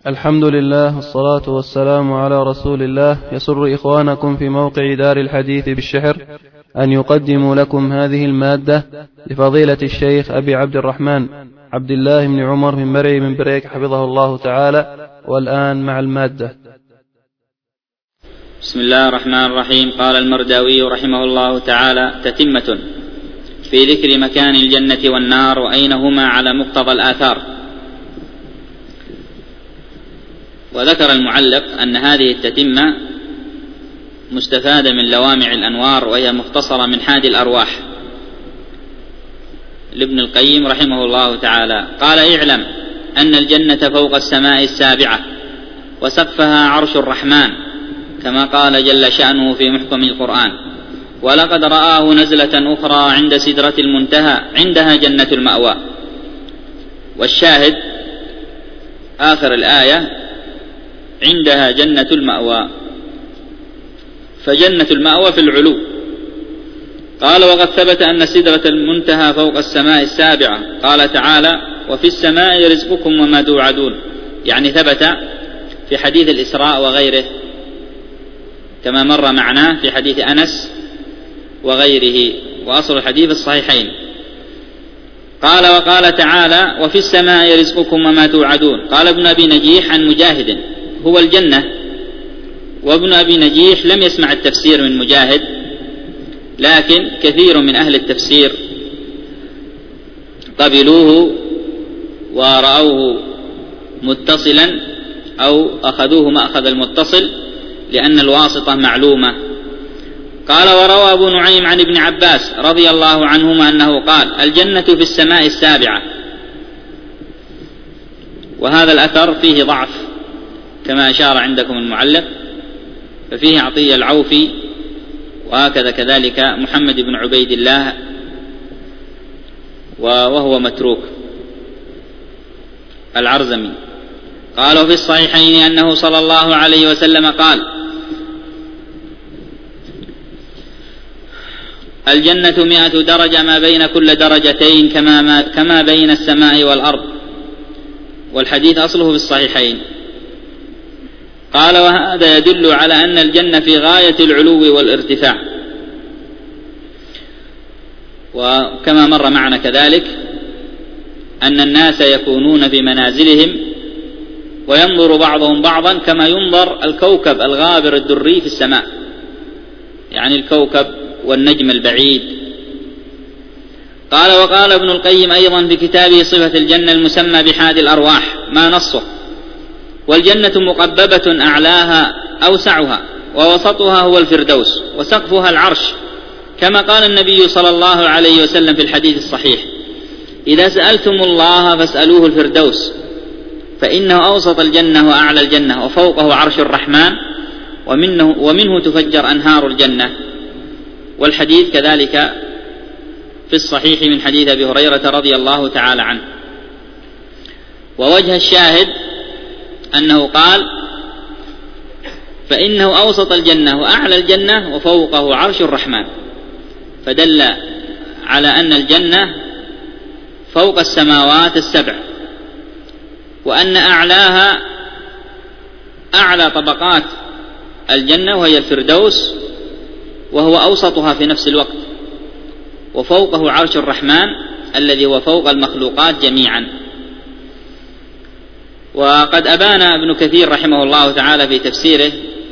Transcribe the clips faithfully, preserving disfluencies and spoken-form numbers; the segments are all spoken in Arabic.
الحمد لله والصلاة والسلام على رسول الله. يسر إخوانكم في موقع دار الحديث بالشحر أن يقدموا لكم هذه المادة لفضيلة الشيخ أبي عبد الرحمن عبد الله بن عمر من مرعي من بريك حفظه الله تعالى. والآن مع المادة. بسم الله الرحمن الرحيم. قال المرداوي رحمه الله تعالى: تتمة في ذكر مكان الجنة والنار وأين هما على مقتضى الآثار. وذكر المعلق أن هذه التتمة مستفادة من لوامع الأنوار، وهي مختصرة من حاد الأرواح لابن القيم رحمه الله تعالى. قال: اعلم أن الجنة فوق السماء السابعة وسقفها عرش الرحمن، كما قال جل شأنه في محكم القرآن: ولقد رآه نزلة أخرى عند سدرة المنتهى عندها جنة المأوى. والشاهد آخر الآية: عندها جنة المأوى، فجنة المأوى في العلو. قال: وقد ثبت أن سدرة المنتهى فوق السماء السابعة. قال تعالى: وفي السماء رزقكم وما توعدون، يعني ثبت في حديث الإسراء وغيره، كما مر معنا في حديث أنس وغيره، وأصل الحديث الصحيحين. قال: وقال تعالى: وفي السماء رزقكم وما توعدون. قال ابن أبي نجيح عن مجاهد: هو الجنة. وابن أبي نجيح لم يسمع التفسير من مجاهد، لكن كثير من أهل التفسير قبلوه ورأوه متصلا أو أخذوه مأخذ المتصل، لأن الواسطة معلومة. قال: وروى أبو نعيم عن ابن عباس رضي الله عنهما أنه قال: الجنة في السماء السابعة. وهذا الأثر فيه ضعف كما أشار عندكم المعلق، ففيه عطية العوفي، وهكذا كذلك محمد بن عبيد الله، وهو متروك العرزمي. قالوا في الصحيحين أنه صلى الله عليه وسلم قال: الجنة مئة درجة ما بين كل درجتين كما, ما كما بين السماء والأرض. والحديث أصله في الصحيحين. قال: وهذا يدل على أن الجنة في غاية العلو والارتفاع. وكما مر معنا كذلك أن الناس يكونون في منازلهم وينظر بعضهم بعضا كما ينظر الكوكب الغابر الدري في السماء، يعني الكوكب والنجم البعيد. قال: وقال ابن القيم أيضا في كتابه صفة الجنة المسمى بحاد الأرواح ما نصه: والجنة مقببة أعلاها أوسعها ووسطها هو الفردوس وسقفها العرش، كما قال النبي صلى الله عليه وسلم في الحديث الصحيح: إذا سألتم الله فاسألوه الفردوس، فإنه أوسط الجنة وأعلى الجنة وفوقه عرش الرحمن، ومنه, ومنه تفجر أنهار الجنة. والحديث كذلك في الصحيح من حديث أبي هريرة رضي الله تعالى عنه. ووجه الشاهد أنه قال: فإنه أوسط الجنة وأعلى الجنة وفوقه عرش الرحمن، فدل على أن الجنة فوق السماوات السبع، وأن أعلاها أعلى طبقات الجنة وهي الفردوس، وهو أوسطها في نفس الوقت، وفوقه عرش الرحمن الذي هو فوق المخلوقات جميعا. وقد أبان ابن كثير رحمه الله تعالى في تفسيره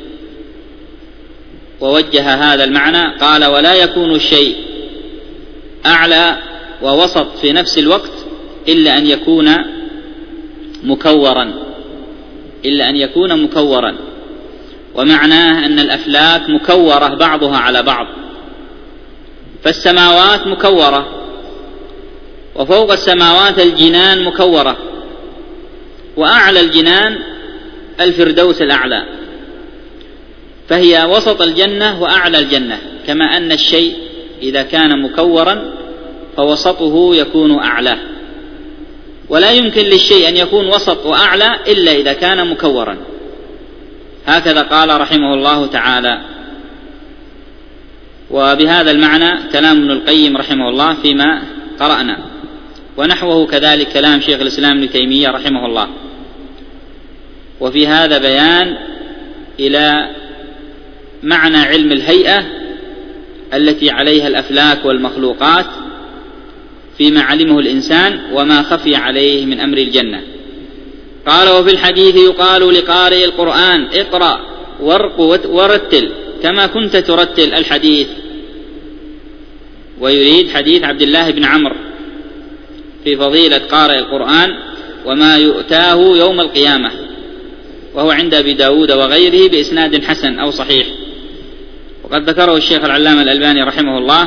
ووجه هذا المعنى، قال: ولا يكون الشيء أعلى ووسط في نفس الوقت إلا أن يكون مكورا إلا أن يكون مكورا ومعناه أن الأفلاك مكورة بعضها على بعض، فالسماوات مكورة، وفوق السماوات الجنان مكورة، وأعلى الجنان الفردوس الأعلى، فهي وسط الجنة وأعلى الجنة. كما أن الشيء إذا كان مكورا فوسطه يكون أعلى، ولا يمكن للشيء أن يكون وسط وأعلى إلا إذا كان مكورا. هكذا قال رحمه الله تعالى. وبهذا المعنى كلام ابن القيم رحمه الله فيما قرأنا، ونحوه كذلك كلام شيخ الإسلام ابن تيمية رحمه الله. وفي هذا بيان إلى معنى علم الهيئة التي عليها الأفلاك والمخلوقات فيما علمه الإنسان وما خفي عليه من أمر الجنة. قال: وفي الحديث يقال لقارئ القرآن: اقرأ وارق ورتل كما كنت ترتل الحديث. ويريد حديث عبد الله بن عمرو في فضيلة قارئ القرآن وما يؤتاه يوم القيامة، وهو عند أبي داود وغيره بإسناد حسن أو صحيح، وقد ذكره الشيخ العلامة الألباني رحمه الله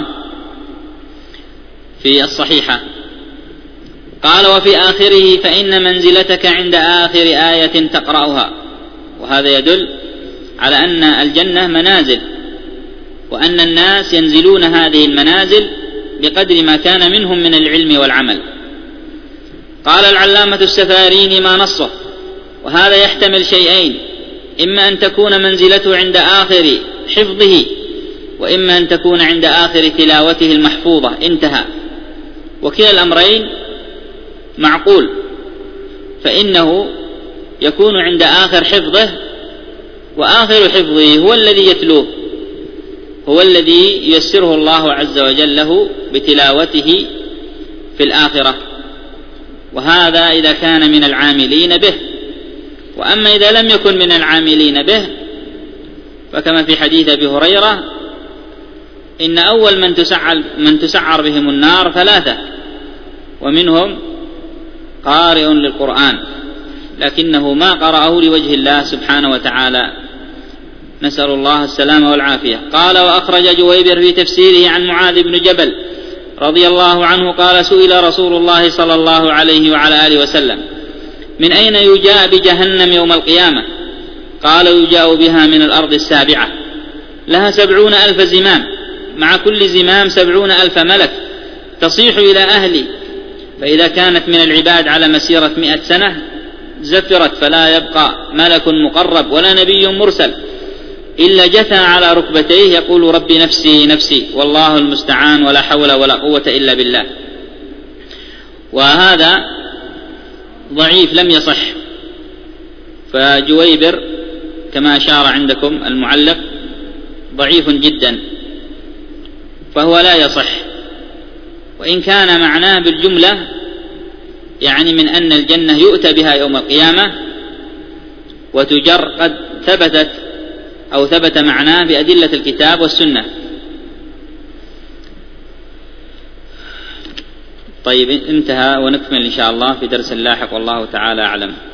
في الصحيحة. قال: وفي آخره: فإن منزلتك عند آخر آية تقرأها. وهذا يدل على أن الجنة منازل، وأن الناس ينزلون هذه المنازل بقدر ما كان منهم من العلم والعمل. قال العلامة السفاريني ما نصه، وهذا يحتمل شيئين: إما أن تكون منزلته عند آخر حفظه، وإما أن تكون عند آخر تلاوته المحفوظة. انتهى. وكلا الأمرين معقول، فإنه يكون عند آخر حفظه، وآخر حفظه هو الذي يتلوه، هو الذي ييسره الله عز وجل له بتلاوته في الآخرة، وهذا إذا كان من العاملين به. وأما إذا لم يكن من العاملين به فكما في حديث أبي هريرة: إن أول من تسعر, من تسعر بهم النار ثلاثة، ومنهم قارئ للقرآن لكنه ما قرأه لوجه الله سبحانه وتعالى، نسأل الله السلامة والعافية. قال: وأخرج جويبر في تفسيره عن معاذ بن جبل رضي الله عنه قال: سئل رسول الله صلى الله عليه وعلى آله وسلم: من أين يجاء بجهنم يوم القيامة؟ قال: يجاء بها من الأرض السابعة، لها سبعون ألف زمام، مع كل زمام سبعون ألف ملك، تصيح إلى أهلي، فإذا كانت من العباد على مسيرة مئة سنة زفرت، فلا يبقى ملك مقرب ولا نبي مرسل إلا جثى على ركبتيه يقول: ربي نفسي نفسي، والله المستعان، ولا حول ولا قوة إلا بالله. وهذا ضعيف لم يصح، فجويبر كما أشار عندكم المعلق ضعيف جدا، فهو لا يصح. وإن كان معناه بالجملة يعني من أن الجنة يؤتى بها يوم القيامة وتجر، قد ثبتت أو ثبت معناه بأدلة الكتاب والسنة. طيب، انتهى، ونكمل إن شاء الله في درس لاحق، والله تعالى أعلم.